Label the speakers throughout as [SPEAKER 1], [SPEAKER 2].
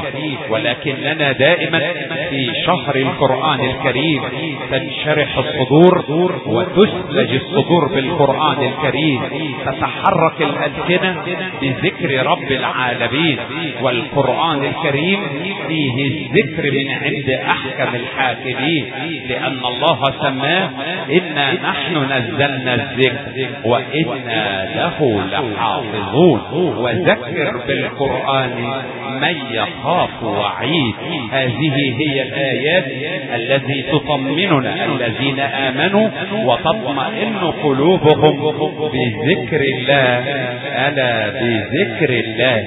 [SPEAKER 1] ولكننا دائما في شهر القرآن الكريم تنشرح الصدور وتسلج الصدور بالقرآن الكريم، تتحرك الألسنة بذكر رب العالمين. والقرآن الكريم فيه الذكر من عند أحكم الحاكمين، لأن الله سماه إنا نحن نزلنا الذكر وإنا له لحافظون. وذكر بالقرآن من يخاف وعيد. هذه هي الآيات التي تطمننا الذين آمنوا وتطمئن قلوبهم بذكر الله. ألا بذكر الله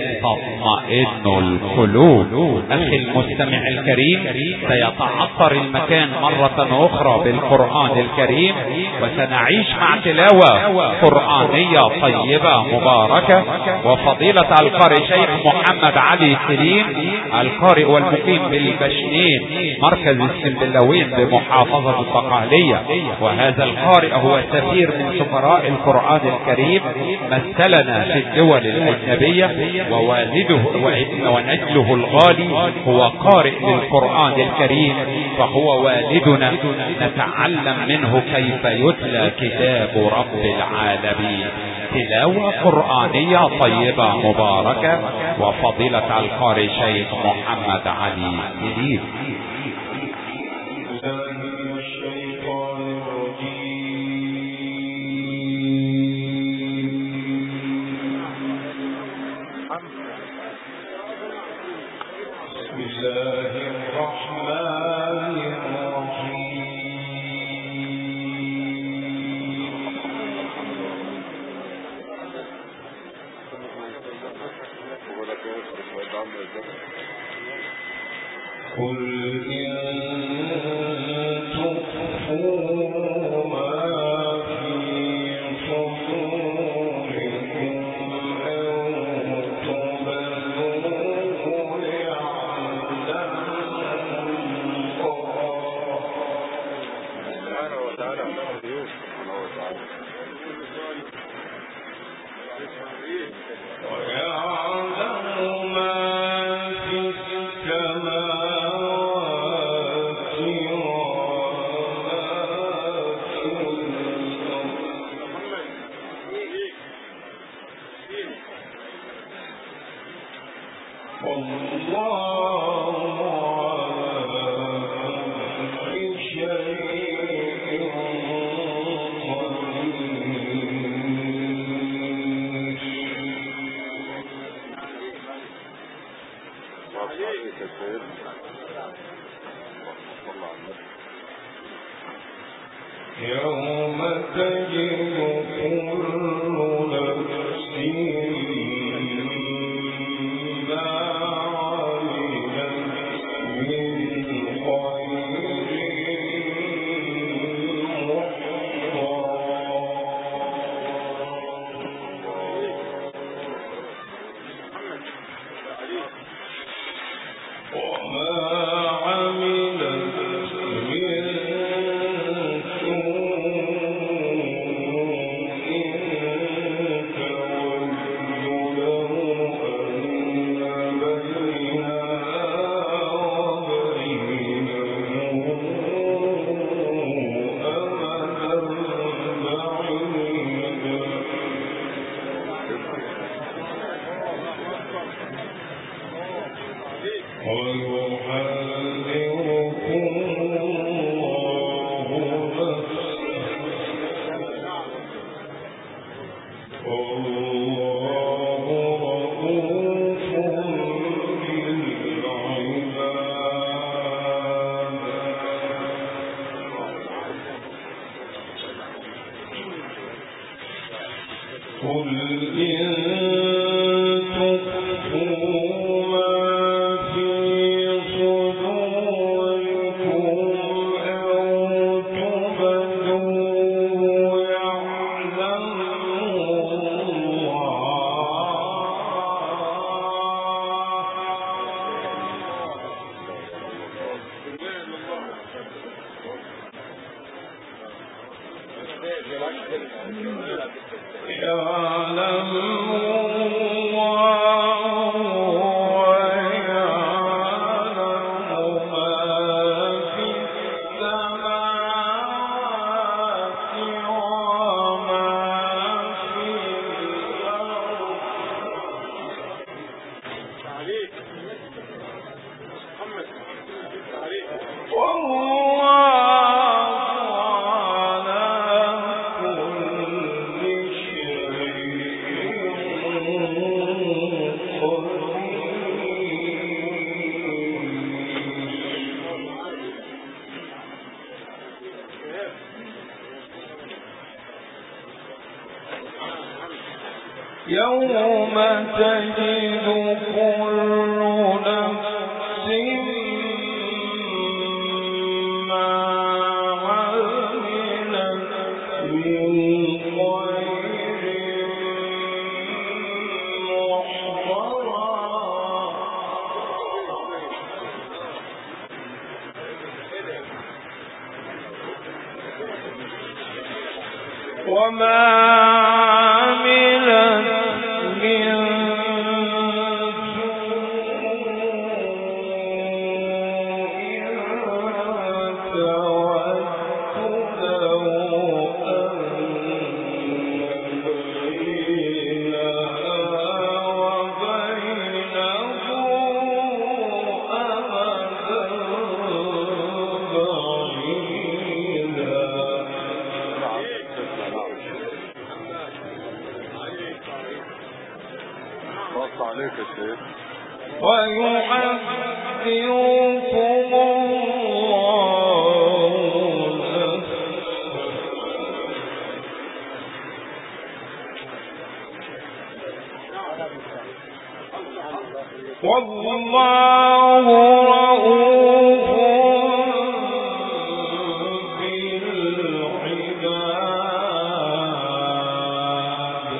[SPEAKER 1] تطمئن القلوب. أخي المستمع الكريم، سيتعطر المكان مرة أخرى بالقرآن الكريم، وسنعيش مع تلاوة قرآنية طيبة مباركة. وفضيلة القارئ شيخ محمد علي سليم، القارئ والمقيم بالبشنين مركز السنبلاوين بمحافظة البقالية، وهذا القارئ هو سفير من سفراء القرآن الكريم، مثلنا في الدول الأجنبية، ووالده ونجله الغالي هو قارئ للقرآن الكريم، فهو والدنا نتعلم منه كيف يتلى كتاب رب العالمين. تلاوة قرآنية طيبة مباركة. وفضيلة القارئ شيخ محمد علي سليم.
[SPEAKER 2] يعلم الله يوم تجد كل نفس ما عملت من خير محضرا وما ويحذركم والله رؤوف بالعباد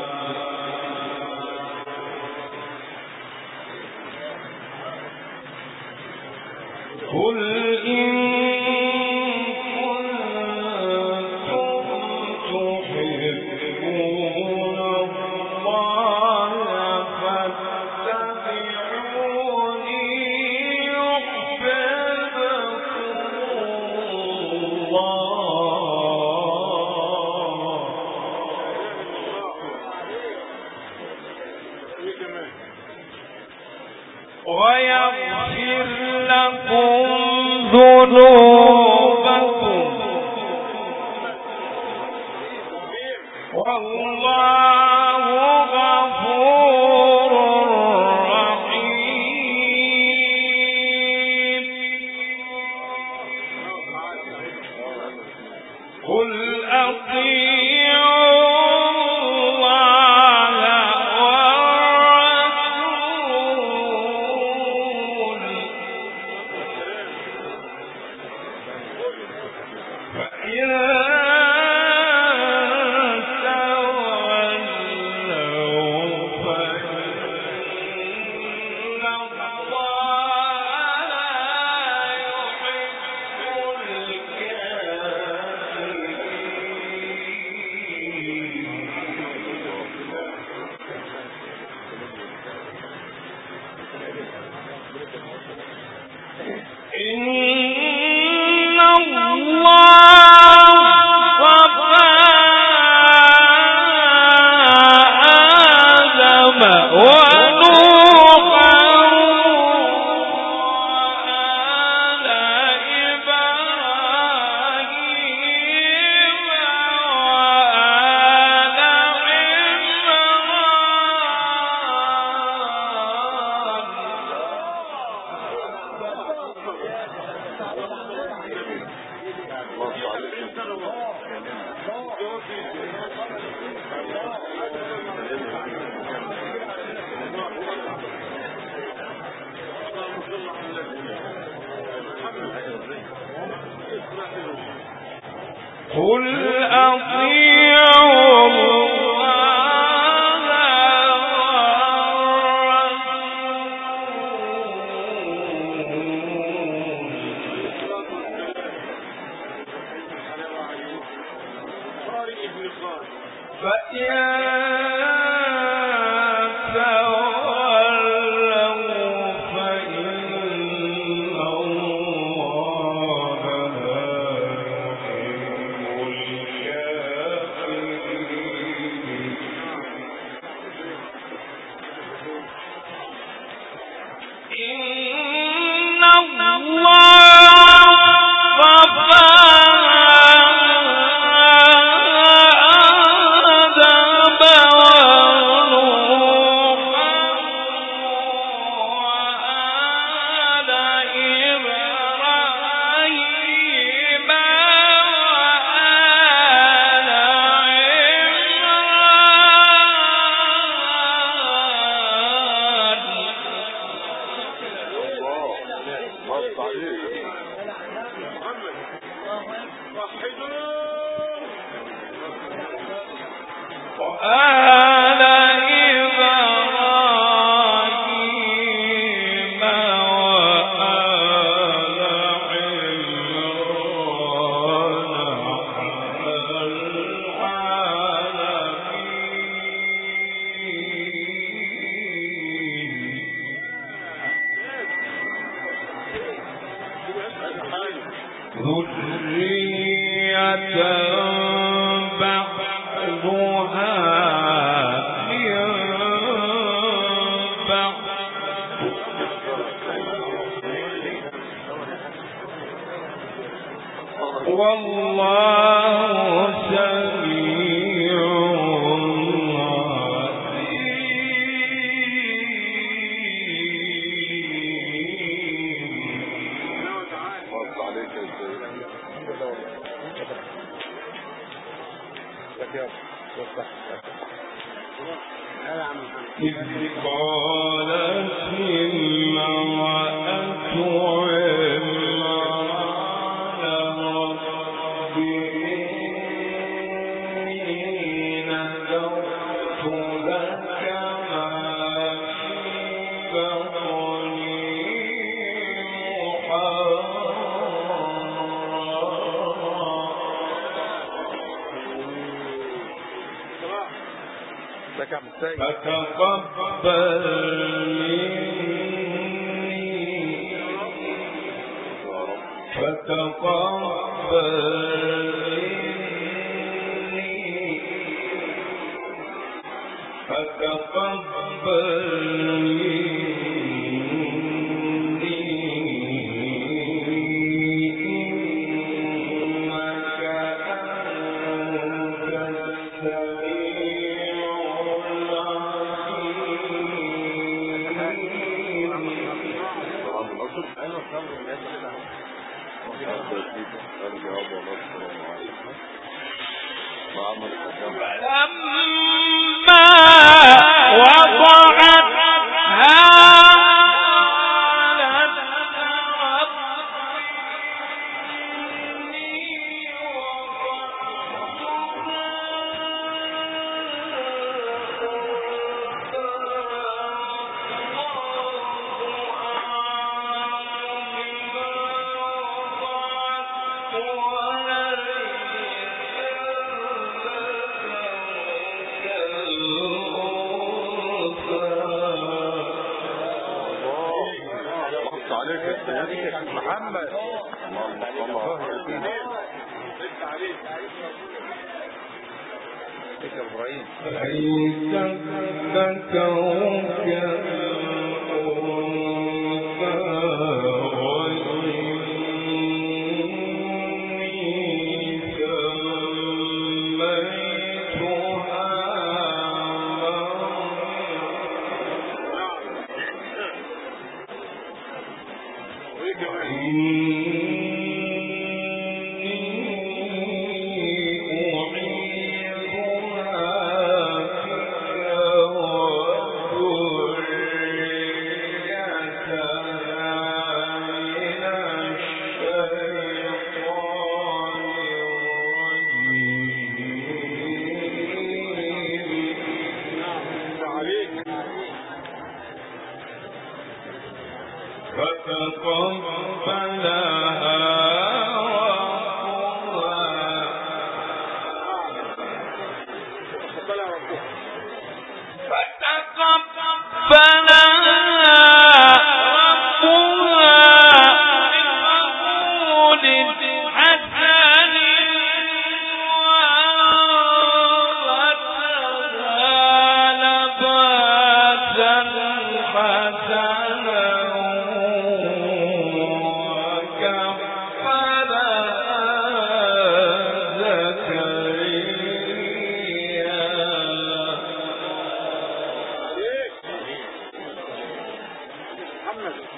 [SPEAKER 2] قل إن كنتم تحبون الله فاتبعوني يحببكم الله ويغفر لكم ذنوبكم والله غفور رحيم قل أطيعوا قل أطيعوا الله والرسول فإن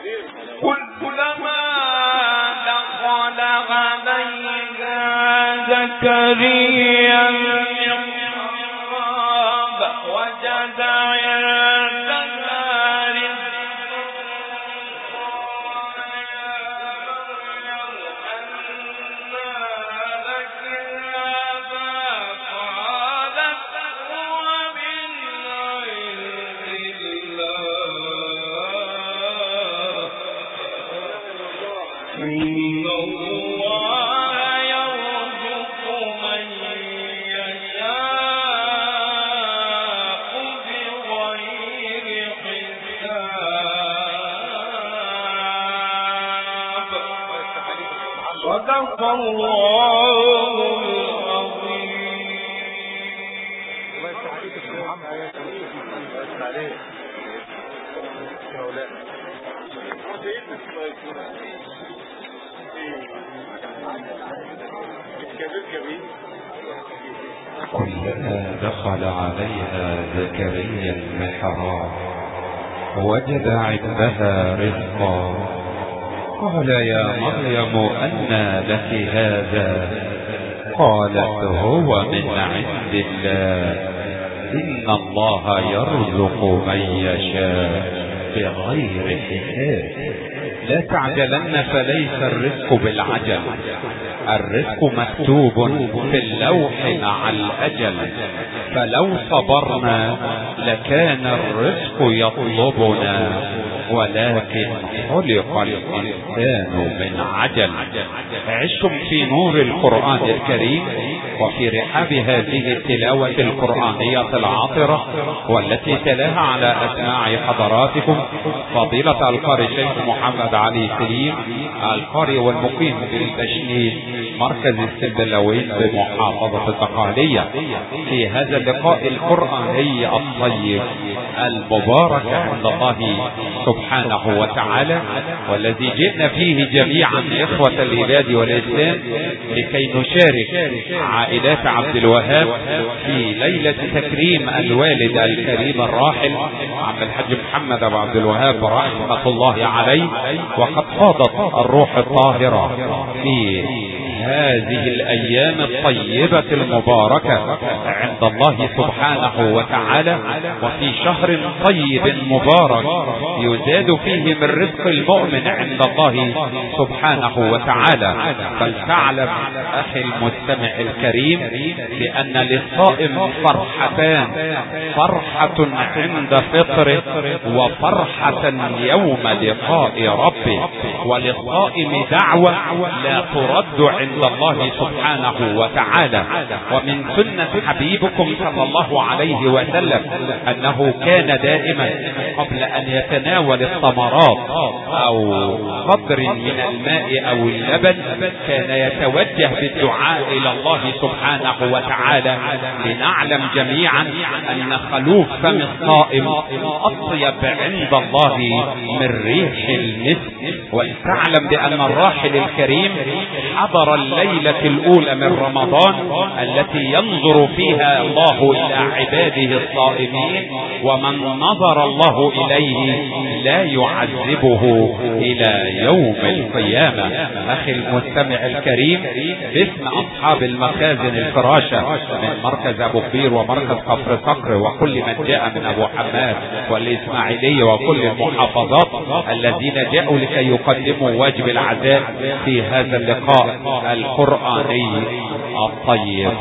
[SPEAKER 2] كلما دخل عليها زكريا المحراب وجد عندها صدق الله
[SPEAKER 1] كلما دخل عليها زكريا المحراب وجد عندها رزقا قال يا مريم أنى لك هذا قالت هو من عند الله إن الله يرزق من يشاء بغير حساب. لا تعجلن فليس الرزق بالعجل، الرزق مكتوب في اللوح مع الأجل، فلو صبرنا لكان الرزق يطلبنا ولكن خلق الإنسان من عجل. عشتم في نور القرآن الكريم وفي رحاب هذه التلاوة القرآنية العاطرة والتي تلاها على أسماع حضراتكم فضيلة القارئ الشيخ محمد علي سليم القارئ والمقيم بالبشنين مركز السنبلاوين بمحافظة البقالية، في هذا اللقاء القرآني الطيب المبارك عند الله سبحانه وتعالى، والذي جئنا فيه جميعا إخوة العباد والإسلام لكي نشارك عائلات عبد الوهاب في ليلة تكريم الوالد الكريم الراحل عم الحاج محمد أبو عبد الوهاب رحمة الله عليه، وقد فاضت الروح الطاهرة في هذه الأيام الطيبة المباركة عند الله سبحانه وتعالى، وفي شهر طيب مبارك يزاد فيه من رزق المؤمن عند الله سبحانه وتعالى. فلتعلم أخي المستمع الكريم بأن للصائم فرحتان، فرحة عند فطره وفرحة يوم لقاء ربه، وللصائم دعوة لا ترد عند الله سبحانه وتعالى. ومن سنة حبيبكم صلى الله عليه وسلم أنه كان دائما قبل أن يتناول الثمرات أو قدر من الماء أو اللبن كان يتوجه بالدعاء إلى الله سبحانه وتعالى، لنعلم جميعا أن خلوف فم الصائم أطيب عند الله من ريح المسك. ولتعلم بأن الراحل الكريم حضر الليلة الأولى من رمضان التي ينظر فيها الله إلى عباده الصائمين، ومن نظر الله إليه لا يعذبه إلى يوم القيامة. أخي المستمع الكريم، باسم أصحاب المخازن الفراشة من مركز أبو كبير ومركز كفر صقر وكل من جاء من أبو حماد والإسماعيلية وكل المحافظات الذين جاءوا لكي يقدموا واجب العزاء في هذا اللقاء القرآني الطيب،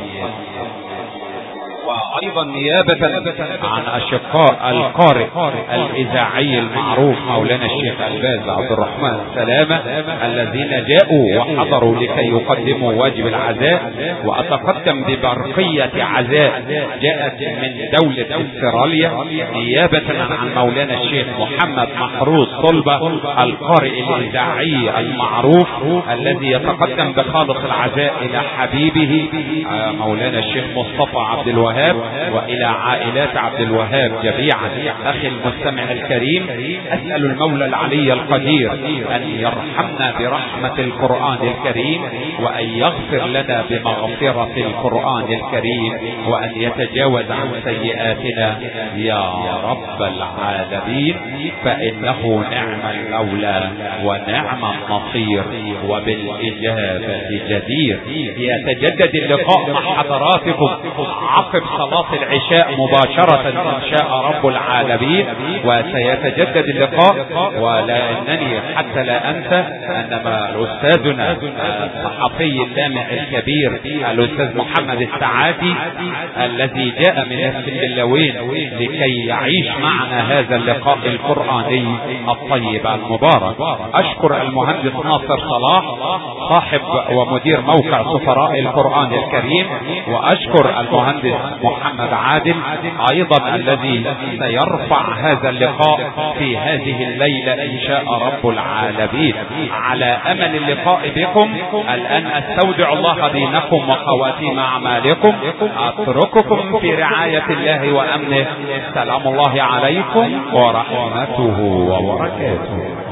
[SPEAKER 1] وأيضا نيابة عن أشقاء القارئ الإذاعي المعروف مولانا الشيخ الباز عبد الرحمن سلامة الذين جاءوا وحضروا لكي يقدموا واجب العزاء. وأتقدم ببرقية عزاء جاءت من دولة استراليا نيابة عن مولانا الشيخ محمد محروس صلبة القارئ الإذاعي المعروف الذي يتقدم بخالص العزاء إلى حبيبه مولانا الشيخ مصطفى عبد الوهاب وإلى عائلات عبد الوهاب جميعا. أخي المستمع الكريم، أسأل المولى العلي القدير أن يرحمنا برحمة القرآن الكريم، وأن يغفر لنا بمغفرة القرآن الكريم، وأن يتجاوز عن سيئاتنا يا رب العالمين، فإنه نعم المولى ونعم النصير وبالإجابة جدير. يتجدد اللقاء مع حضراتكم عقب صلاة العشاء مباشرة إن شاء رب العالمين، وسيتجدد اللقاء. ولأنني حتى لا أنسى أنما أستاذنا الصحفي اللامع الكبير الأستاذ محمد السعادي الذي جاء من السنبلاوين لكي يعيش معنا هذا اللقاء القرآني الطيب المبارك. أشكر المهندس ناصر صلاح صاحب ومدير موقع سفراء القرآن الكريم، وأشكر المهندس محمد عادل أيضا الذي سيرفع هذا اللقاء في هذه الليلة إن شاء رب العالمين. على أمل اللقاء بكم الآن أستودع الله دينكم وخواتيم أعمالكم، أترككم في رعاية الله وأمنه. سلام الله عليكم ورحمته وبركاته.